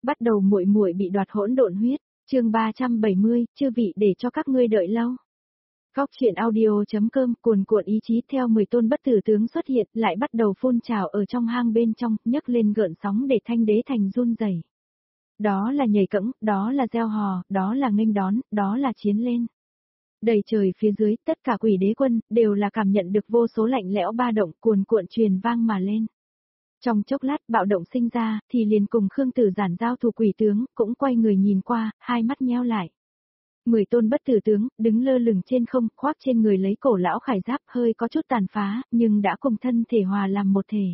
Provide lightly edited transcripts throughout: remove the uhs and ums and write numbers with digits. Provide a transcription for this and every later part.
Bắt đầu muội muội bị đoạt hỗn độn huyết, chương 370, chư vị để cho các ngươi đợi lâu. Góc truyện audio.com cuồn cuộn ý chí theo 10 tôn bất tử tướng xuất hiện lại bắt đầu phun trào ở trong hang bên trong, nhấc lên gợn sóng để Thanh Đế Thành run rẩy. Đó là nhảy cẫng, đó là reo hò, đó là nghênh đón, đó là chiến lên. Đầy trời phía dưới, tất cả quỷ đế quân, đều là cảm nhận được vô số lạnh lẽo ba động cuồn cuộn truyền vang mà lên. Trong chốc lát bạo động sinh ra, thì liền cùng Khương Tử Giản giao thủ quỷ tướng, cũng quay người nhìn qua, hai mắt nheo lại. 10 tôn bất tử tướng, đứng lơ lửng trên không, khoác trên người lấy cổ lão khải giáp hơi có chút tàn phá, nhưng đã cùng thân thể hòa làm một thể.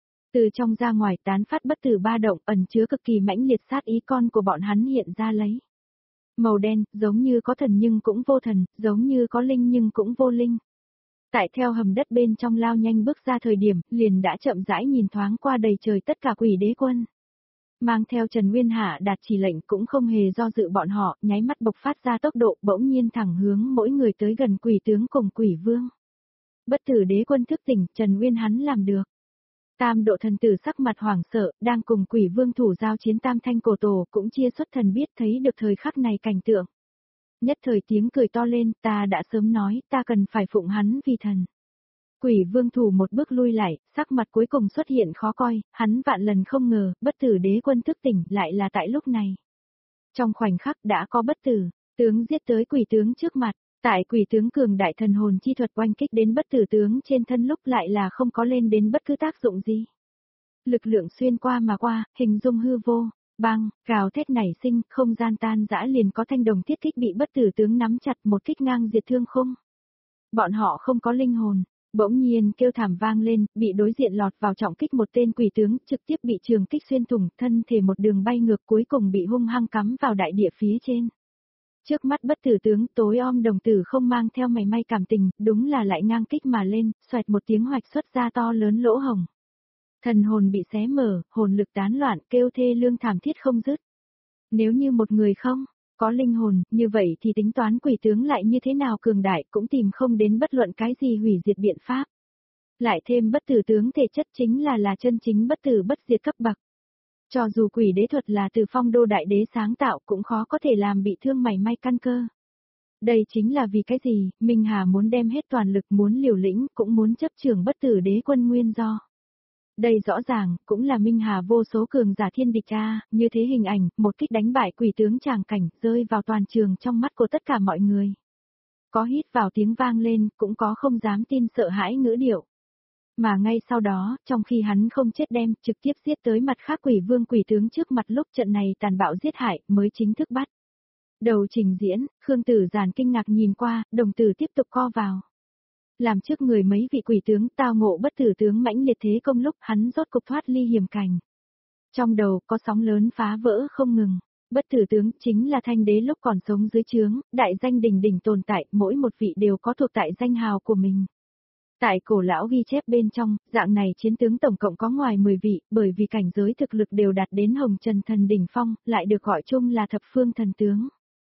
Từ trong ra ngoài tán phát bất tử ba động ẩn chứa cực kỳ mãnh liệt sát ý con của bọn hắn hiện ra lấy. Màu đen, giống như có thần nhưng cũng vô thần, giống như có linh nhưng cũng vô linh. Tại theo hầm đất bên trong lao nhanh bước ra thời điểm, liền đã chậm rãi nhìn thoáng qua đầy trời tất cả quỷ đế quân. Mang theo Trần Nguyên Hạ đạt chỉ lệnh cũng không hề do dự bọn họ, nháy mắt bộc phát ra tốc độ bỗng nhiên thẳng hướng mỗi người tới gần quỷ tướng cùng quỷ vương. Bất tử đế quân thức tỉnh, Trần Nguyên hắn làm được. Tam độ thần tử sắc mặt hoảng sợ, đang cùng quỷ vương thủ giao chiến tam thanh cổ tổ cũng chia xuất thần biết thấy được thời khắc này cảnh tượng. Nhất thời tiếng cười to lên, ta đã sớm nói, ta cần phải phụng hắn vì thần. Quỷ vương thủ một bước lui lại, sắc mặt cuối cùng xuất hiện khó coi, hắn vạn lần không ngờ, bất tử đế quân thức tỉnh lại là tại lúc này. Trong khoảnh khắc đã có bất tử, tướng giết tới quỷ tướng trước mặt, tại quỷ tướng cường đại thần hồn chi thuật oanh kích đến bất tử tướng trên thân lúc lại là không có lên đến bất cứ tác dụng gì. Lực lượng xuyên qua mà qua, hình dung hư vô. Bang, gào thét nảy sinh, không gian tan rã liền có thanh đồng thiết kích bị bất tử tướng nắm chặt một kích ngang diệt thương khung. Bọn họ không có linh hồn, bỗng nhiên kêu thảm vang lên, bị đối diện lọt vào trọng kích một tên quỷ tướng, trực tiếp bị trường kích xuyên thủng, thân thể một đường bay ngược cuối cùng bị hung hăng cắm vào đại địa phía trên. Trước mắt bất tử tướng tối om đồng tử không mang theo mảy may cảm tình, đúng là lại ngang kích mà lên, xoẹt một tiếng hoạch xuất ra to lớn lỗ hồng. Thần hồn bị xé mở, hồn lực tán loạn, kêu thê lương thảm thiết không dứt. Nếu như một người không có linh hồn, như vậy thì tính toán quỷ tướng lại như thế nào cường đại cũng tìm không đến bất luận cái gì hủy diệt biện pháp. Lại thêm bất tử tướng thể chất chính là chân chính bất tử bất diệt cấp bậc. Cho dù quỷ đế thuật là từ Phong Đô đại đế sáng tạo cũng khó có thể làm bị thương mảy may căn cơ. Đây chính là vì cái gì, Minh Hà muốn đem hết toàn lực muốn liều lĩnh cũng muốn chấp trường bất tử đế quân nguyên do. Đây rõ ràng, cũng là Minh Hà vô số cường giả thiên địch a, như thế hình ảnh, một kích đánh bại quỷ tướng tràng cảnh, rơi vào toàn trường trong mắt của tất cả mọi người. Có hít vào tiếng vang lên, cũng có không dám tin sợ hãi ngữ điệu. Mà ngay sau đó, trong khi hắn không chết đem, trực tiếp giết tới mặt khác quỷ vương quỷ tướng trước mặt lúc trận này tàn bạo giết hại, mới chính thức bắt. Đầu trình diễn, Khương Tử Giản kinh ngạc nhìn qua, đồng tử tiếp tục co vào. Làm trước người mấy vị quỷ tướng tao ngộ bất tử tướng mãnh liệt thế công lúc hắn rốt cục thoát ly hiểm cảnh. Trong đầu có sóng lớn phá vỡ không ngừng. Bất tử tướng chính là Thanh Đế lúc còn sống dưới trướng, đại danh đỉnh đỉnh tồn tại, mỗi một vị đều có thuộc tại danh hào của mình. Tại cổ lão ghi chép bên trong, dạng này chiến tướng tổng cộng có ngoài 10 vị, bởi vì cảnh giới thực lực đều đạt đến hồng trần thần đỉnh phong, lại được gọi chung là thập phương thần tướng.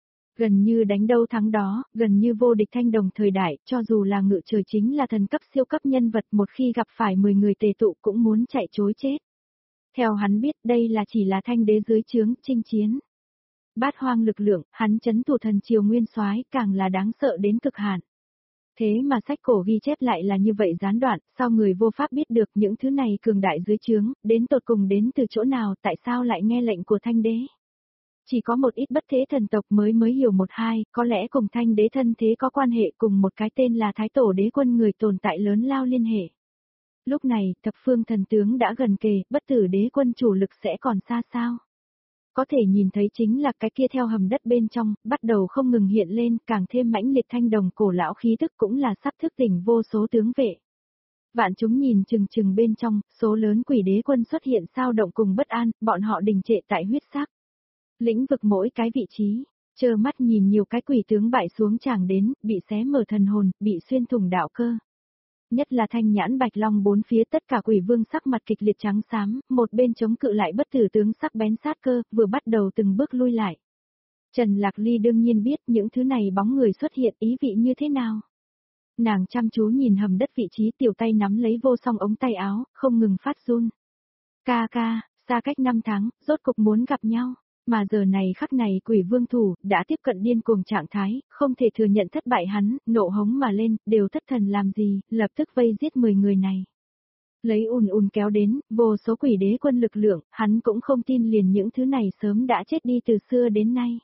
Gần như đánh đâu thắng đó, gần như vô địch thanh đồng thời đại, cho dù là ngự trời chính là thần cấp siêu cấp nhân vật một khi gặp phải 10 người tề tụ cũng muốn chạy trối chết. Theo hắn biết đây là chỉ là Thanh Đế dưới trướng chinh chiến. Bát hoang lực lượng, hắn chấn thủ thần triều nguyên soái càng là đáng sợ đến cực hạn. Thế mà sách cổ ghi chép lại là như vậy gián đoạn, sao người vô pháp biết được những thứ này cường đại dưới trướng, đến tột cùng đến từ chỗ nào, tại sao lại nghe lệnh của Thanh Đế. Chỉ có một ít bất thế thần tộc mới hiểu một hai, có lẽ cùng Thanh Đế thân thế có quan hệ cùng một cái tên là Thái Tổ Đế Quân người tồn tại lớn lao liên hệ. Lúc này, thập phương thần tướng đã gần kề, bất tử đế quân chủ lực sẽ còn xa sao. Có thể nhìn thấy chính là cái kia theo hầm đất bên trong, bắt đầu không ngừng hiện lên, càng thêm mãnh liệt thanh đồng cổ lão khí tức cũng là sắp thức tỉnh vô số tướng vệ. Vạn chúng nhìn chừng bên trong, số lớn quỷ đế quân xuất hiện sao động cùng bất an, bọn họ đình trệ tại huyết sắc. Lĩnh vực mỗi cái vị trí, trơ mắt nhìn nhiều cái quỷ tướng bại xuống tràng đến, bị xé mở thần hồn, bị xuyên thủng đạo cơ. Nhất là Thanh Nhãn Bạch Long bốn phía tất cả quỷ vương sắc mặt kịch liệt trắng xám, một bên chống cự lại bất tử tướng sắc bén sát cơ, vừa bắt đầu từng bước lui lại. Trần Lạc Ly đương nhiên biết những thứ này bóng người xuất hiện ý vị như thế nào. Nàng chăm chú nhìn hầm đất vị trí tiểu tay nắm lấy vô song ống tay áo, không ngừng phát run. Ca ca, Xa cách 5 tháng, rốt cục muốn gặp nhau. Mà giờ này khắc này Quỷ Vương Thủ đã tiếp cận điên cuồng trạng thái, không thể thừa nhận thất bại hắn, nộ hống mà lên, đều thất thần làm gì, lập tức vây giết 10 người này. Lấy ùn kéo đến, vô số quỷ đế quân lực lượng, hắn cũng không tin liền những thứ này sớm đã chết đi từ xưa đến nay.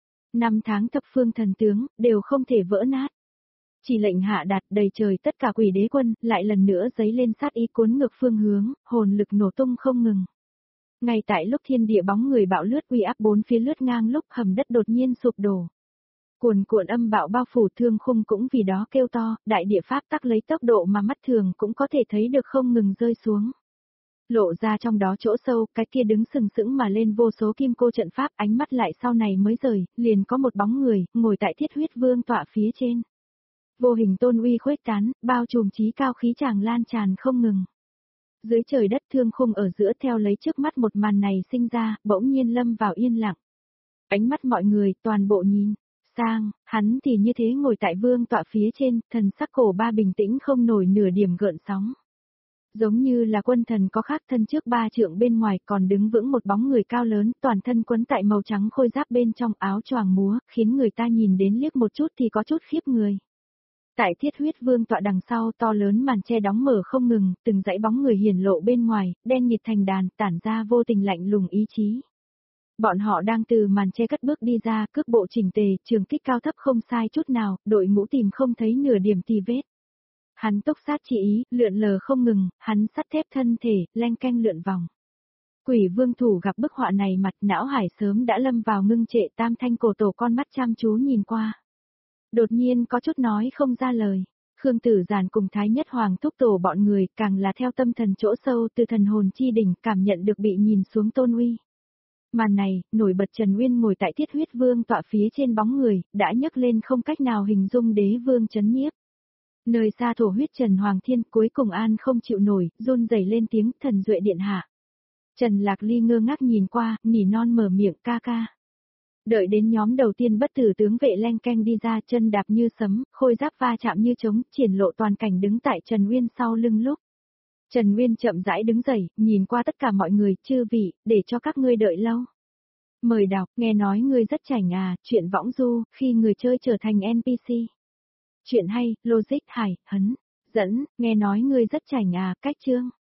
5 tháng thập phương thần tướng, đều không thể vỡ nát. Chỉ lệnh hạ đạt đầy trời tất cả quỷ đế quân, lại lần nữa giấy lên sát ý cuốn ngược phương hướng, hồn lực nổ tung không ngừng. Ngay tại lúc thiên địa bóng người bạo lướt uy áp bốn phía lướt ngang lúc hầm đất đột nhiên sụp đổ. Cuồn cuộn âm bạo bao phủ thương khung cũng vì đó kêu to, đại địa pháp tắc lấy tốc độ mà mắt thường cũng có thể thấy được không ngừng rơi xuống. Lộ ra trong đó chỗ sâu, cái kia đứng sừng sững mà lên vô số kim cô trận pháp, ánh mắt lại sau này mới rời, liền có một bóng người, ngồi tại thiết huyết vương tọa phía trên. Vô hình tôn uy khuếch tán, bao trùm chí cao khí chàng lan tràn không ngừng. Dưới trời đất thương khung ở giữa theo lấy trước mắt một màn này sinh ra, bỗng nhiên lâm vào yên lặng. Ánh mắt mọi người toàn bộ nhìn sang, hắn thì như thế ngồi tại vương tọa phía trên, thần sắc cổ ba bình tĩnh không nổi nửa điểm gợn sóng. Giống như là quân thần có khác thân trước 3 trượng bên ngoài còn đứng vững một bóng người cao lớn, toàn thân quấn tại màu trắng khôi giáp bên trong áo choàng múa, khiến người ta nhìn đến liếc một chút thì có chút khiếp người. Tại thiết huyết vương tọa đằng sau to lớn màn che đóng mở không ngừng, từng dãy bóng người hiển lộ bên ngoài, đen nhịt thành đàn, tản ra vô tình lạnh lùng ý chí. Bọn họ đang từ màn che cất bước đi ra, cước bộ chỉnh tề, trường kích cao thấp không sai chút nào, đội ngũ tìm không thấy nửa điểm tì vết. Hắn tốc sát chỉ ý, lượn lờ không ngừng, hắn sắt thép thân thể, leng keng lượn vòng. Quỷ Vương Thủ gặp bức họa này mặt não hải sớm đã lâm vào ngưng trệ, tam thanh cổ tổ con mắt chăm chú nhìn qua. Đột nhiên có chút nói không ra lời. Khương Tử Giản cùng Thái Nhất Hoàng thúc tổ bọn người càng là theo tâm thần chỗ sâu từ thần hồn chi đỉnh cảm nhận được bị nhìn xuống tôn uy. Màn này, nổi bật Trần Uyên ngồi tại thiết huyết vương tọa phía trên bóng người, đã nhấc lên không cách nào hình dung đế vương chấn nhiếp. Nơi xa thổ huyết Trần Hoàng Thiên cuối cùng an không chịu nổi, run rẩy lên tiếng thần duệ điện hạ. Trần Lạc Ly ngơ ngác nhìn qua, nỉ non mở miệng ca ca. Đợi đến nhóm đầu tiên bất tử tướng vệ leng keng đi ra, chân đạp như sấm, khôi giáp va chạm như trống, triển lộ toàn cảnh đứng tại Trần Uyên sau lưng lúc. Trần Uyên chậm rãi đứng dậy, nhìn qua tất cả mọi người, chư vị, để cho các ngươi đợi lâu. Mời đọc, nghe nói ngươi rất chảnh à, chuyện võng du, khi người chơi trở thành NPC. Chuyện hay, logic hài, hấn, dẫn, nghe nói ngươi rất chảnh à, cách chương.